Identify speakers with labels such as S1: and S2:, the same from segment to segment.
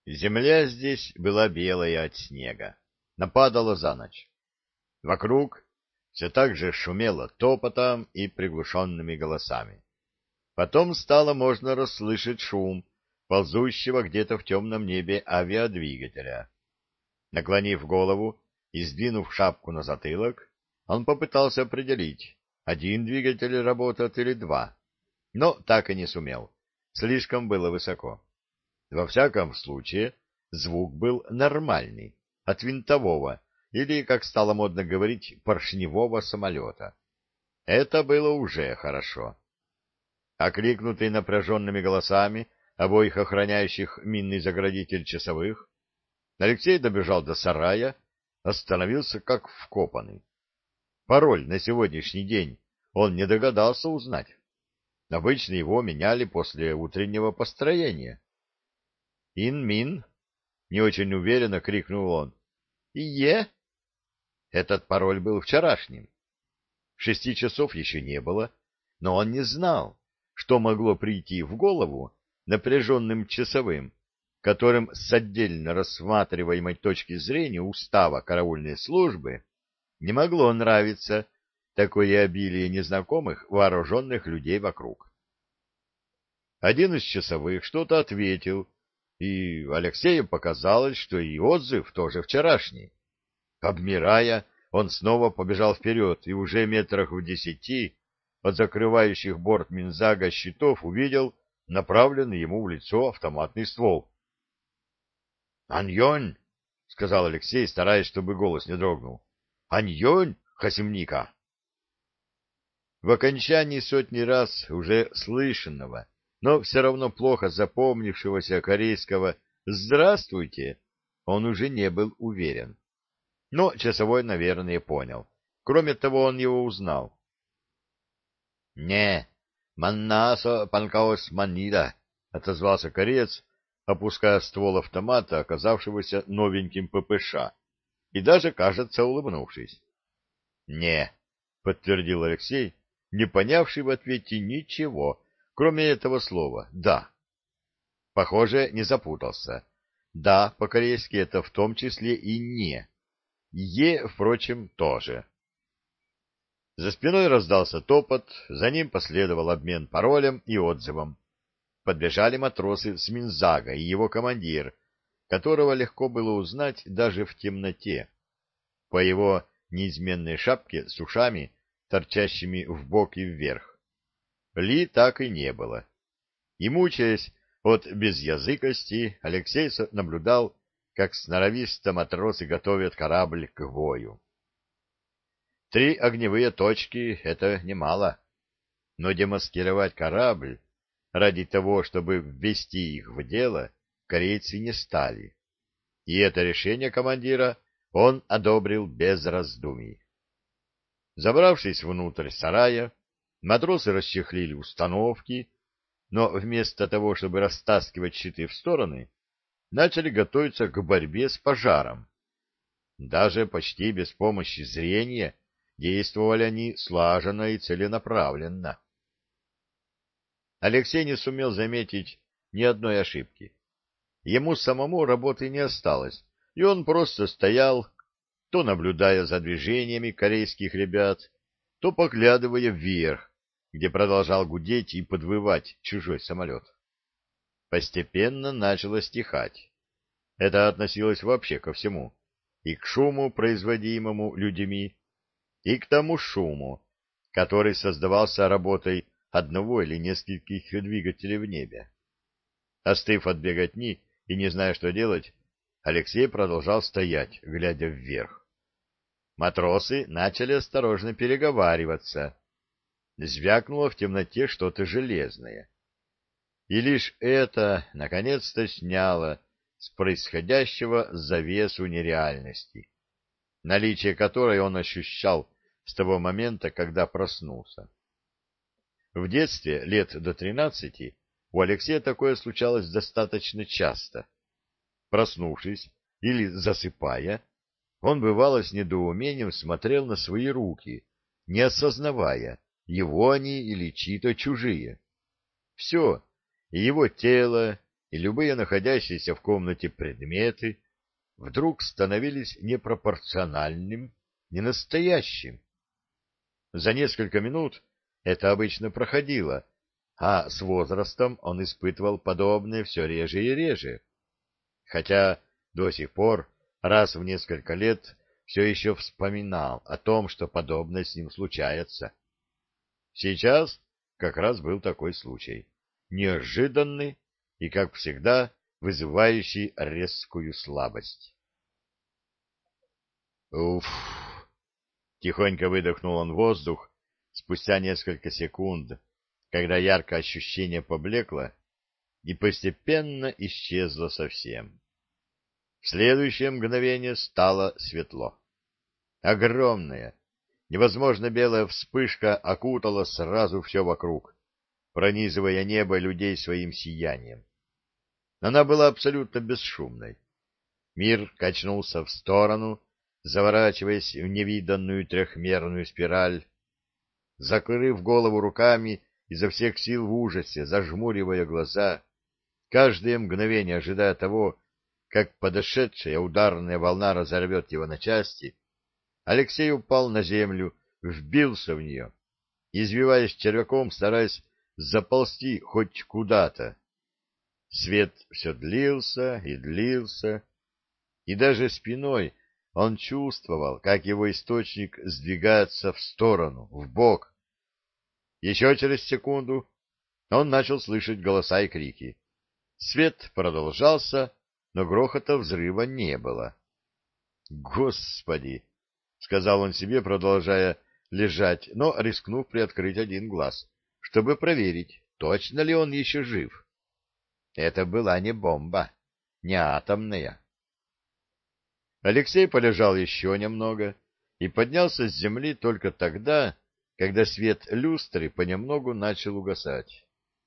S1: Земля здесь была белая от снега. Нападала за ночь. Вокруг все так же шумело топотом и приглушенными голосами. Потом стало можно расслышать шум ползущего где-то в темном небе авиадвигателя. Наклонив голову и сдвинув шапку на затылок, он попытался определить, один двигатель работает или два, но так и не сумел. Слишком было высоко. Во всяком случае, звук был нормальный, от винтового, или, как стало модно говорить, поршневого самолета. Это было уже хорошо. Окликнутый напряженными голосами обоих охраняющих минный заградитель часовых, Алексей добежал до сарая, остановился как вкопанный. Пароль на сегодняшний день он не догадался узнать. Обычно его меняли после утреннего построения. «Ин-мин!» — не очень уверенно крикнул он. «Ие!» Этот пароль был вчерашним. 6 часов еще не было, но он не знал, что могло прийти в голову напряженным часовым, которым с отдельно рассматриваемой точки зрения устава караульной службы не могло нравиться такое обилие незнакомых вооруженных людей вокруг. Один из часовых что-то ответил, и Алексею показалось, что и отзыв тоже вчерашний. Обмирая, он снова побежал вперед и уже метрах в 10 от закрывающих борт Минзага щитов увидел направленный ему в лицо автоматный ствол. «Аньонь!» — сказал Алексей, стараясь, чтобы голос не дрогнул. «Аньонь, Хасимника!» В окончании сотни раз уже слышанного, но все равно плохо запомнившегося корейского «Здравствуйте» он уже не был уверен. Но часовой, наверное, понял. Кроме того, он его узнал. «Не, маннасо панкаос манида», — отозвался кореец, опуская ствол автомата, оказавшегося новеньким ППШ, и даже, кажется, улыбнувшись. «Не», — подтвердил Алексей, не понявший в ответе ничего, кроме этого слова «да». Похоже, не запутался. «Да» по-корейски это в том числе и «не». «Е», впрочем, тоже. За спиной раздался топот, за ним последовал обмен паролем и отзывом. Подбежали матросы с Минзага и его командир, которого легко было узнать даже в темноте. По его неизменной шапке с ушами, торчащими вбок и вверх. Ли так и не было. И, мучаясь от безязыкости, Алексей наблюдал, как сноровисто матросы готовят корабль к бою. 3 огневые точки — это немало, но демаскировать корабль ради того, чтобы ввести их в дело, корейцы не стали. И это решение командира он одобрил без раздумий. Забравшись внутрь сарая, матросы расчехлили установки, но вместо того, чтобы растаскивать щиты в стороны, начали готовиться к борьбе с пожаром. Даже почти без помощи зрения действовали они слаженно и целенаправленно. Алексей не сумел заметить ни одной ошибки. Ему самому работы не осталось, и он просто стоял, то наблюдая за движениями корейских ребят, то поглядывая вверх, где продолжал гудеть и подвывать чужой самолет. Постепенно начало стихать. Это относилось вообще ко всему, и к шуму, производимому людьми, и к тому шуму, который создавался работой одного или нескольких двигателей в небе. Остыв от беготни и не зная, что делать, Алексей продолжал стоять, глядя вверх. Матросы начали осторожно переговариваться. Звякнуло в темноте что-то железное. И лишь это, наконец-то, сняло с происходящего завесу нереальности, наличие которой он ощущал с того момента, когда проснулся. В детстве, лет до 13, у Алексея такое случалось достаточно часто. Проснувшись или засыпая, он бывало с недоумением смотрел на свои руки, не осознавая, его они или чьи-то чужие. Все, и его тело, и любые находящиеся в комнате предметы вдруг становились непропорциональным, ненастоящим. За несколько минут это обычно проходило, а с возрастом он испытывал подобное все реже и реже, хотя до сих пор раз в несколько лет все еще вспоминал о том, что подобное с ним случается. Сейчас как раз был такой случай, неожиданный и, как всегда, вызывающий резкую слабость. «Уф!» — тихонько выдохнул он воздух спустя несколько секунд, когда яркое ощущение поблекло и постепенно исчезло совсем. В следующее мгновение стало светло. Огромная, невозможно белая вспышка окутала сразу все вокруг, пронизывая небо людей своим сиянием. Она была абсолютно бесшумной. Мир качнулся в сторону, заворачиваясь в невиданную трехмерную спираль. Закрыв голову руками, изо всех сил в ужасе, зажмуривая глаза, каждое мгновение ожидая того, как подошедшая ударная волна разорвет его на части, Алексей упал на землю, вбился в нее, извиваясь червяком, стараясь заползти хоть куда-то. Свет все длился и длился, и даже спиной он чувствовал, как его источник сдвигается в сторону, вбок. Еще через секунду он начал слышать голоса и крики. Свет продолжался, но грохота взрыва не было. «Господи!» — сказал он себе, продолжая лежать, но рискнув приоткрыть один глаз, чтобы проверить, точно ли он еще жив. Это была не бомба, не атомная. Алексей полежал еще немного и поднялся с земли только тогда, когда свет люстры понемногу начал угасать.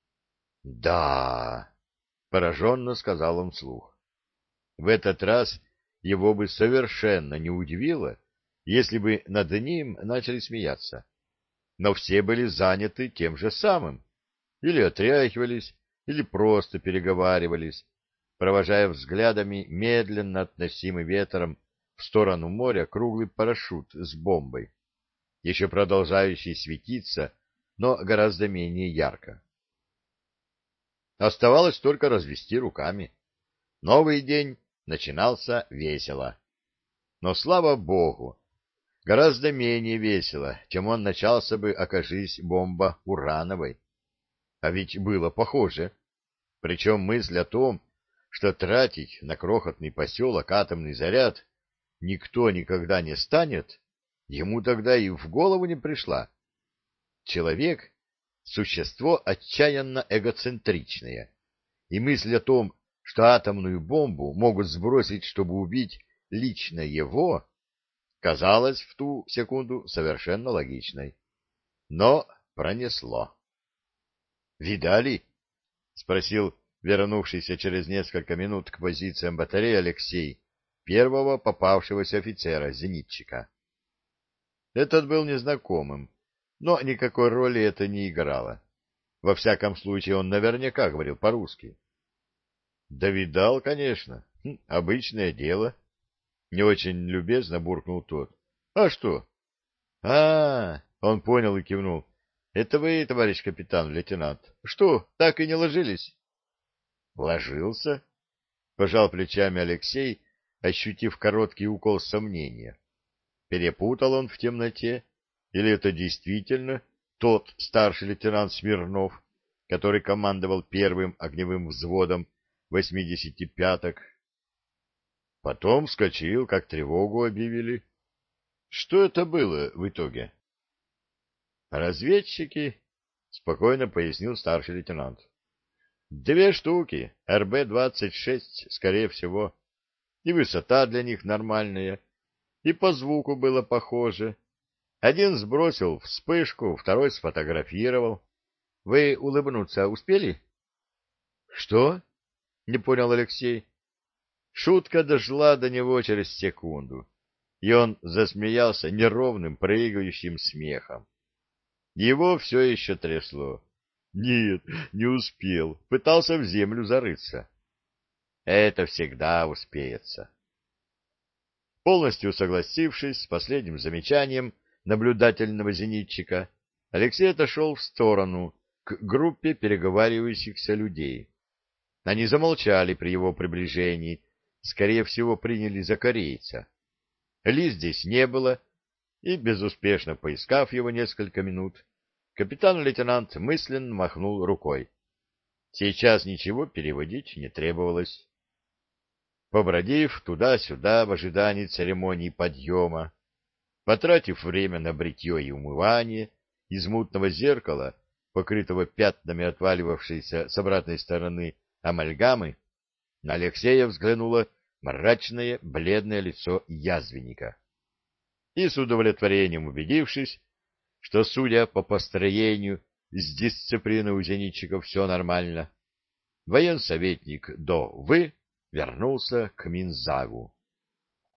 S1: «Да!» — пораженно сказал он вслух. В этот раз его бы совершенно не удивило, если бы над ним начали смеяться. Но все были заняты тем же самым. Или отряхивались, или просто переговаривались, провожая взглядами медленно относимый ветром в сторону моря круглый парашют с бомбой, еще продолжающий светиться, но гораздо менее ярко. Оставалось только развести руками. Новый день начинался весело. Но, слава богу, гораздо менее весело, чем он начался бы, окажись бомба урановой. А ведь было похоже. Причем мысль о том, что тратить на крохотный поселок атомный заряд никто никогда не станет, ему тогда и в голову не пришла. Человек — существо отчаянно эгоцентричное, и мысль о том, что атомную бомбу могут сбросить, чтобы убить лично его, казалась в ту секунду совершенно логичной. Но пронесло. «Видали?» — спросил вернувшийся через несколько минут к позициям батареи Алексей, первого попавшегося офицера-зенитчика. Этот был незнакомым, но никакой роли это не играло. Во всяком случае, он наверняка говорил по-русски. Да видал, конечно. Обычное дело. Не очень любезно буркнул тот. А что? Он понял и кивнул. Это вы, товарищ капитан-лейтенант. Что, так и не ложились? Ложился? Пожал плечами Алексей, ощутив короткий укол сомнения. Перепутал он в темноте? Или это действительно тот старший лейтенант Смирнов, который командовал первым огневым взводом 85-ок? Потом вскочил, как тревогу объявили. Что это было в итоге? Разведчики, спокойно пояснил старший лейтенант. 2 штуки, РБ-26, скорее всего. И высота для них нормальная, и по звуку было похоже. Один сбросил вспышку, второй сфотографировал. Вы улыбнуться успели? Что? Не понял Алексей. Шутка дошла до него через секунду, и он засмеялся неровным, прыгающим смехом. Его все еще трясло. Нет, не успел, пытался в землю зарыться. Это всегда успеется. Полностью согласившись с последним замечанием наблюдательного зенитчика, Алексей отошел в сторону к группе переговаривающихся людей. Они замолчали при его приближении, скорее всего, приняли за корейца. Ли здесь не было, и, безуспешно поискав его несколько минут, капитан-лейтенант мысленно махнул рукой. Сейчас ничего переводить не требовалось. Побродив туда-сюда в ожидании церемонии подъема, потратив время на бритье и умывание из мутного зеркала, покрытого пятнами отваливавшейся с обратной стороны амальгамы, на Алексея взглянуло мрачное, бледное лицо язвенника. И с удовлетворением убедившись, что, судя по построению, с дисциплиной у зенитчиков все нормально, военсоветник До Вы вернулся к Минзагу.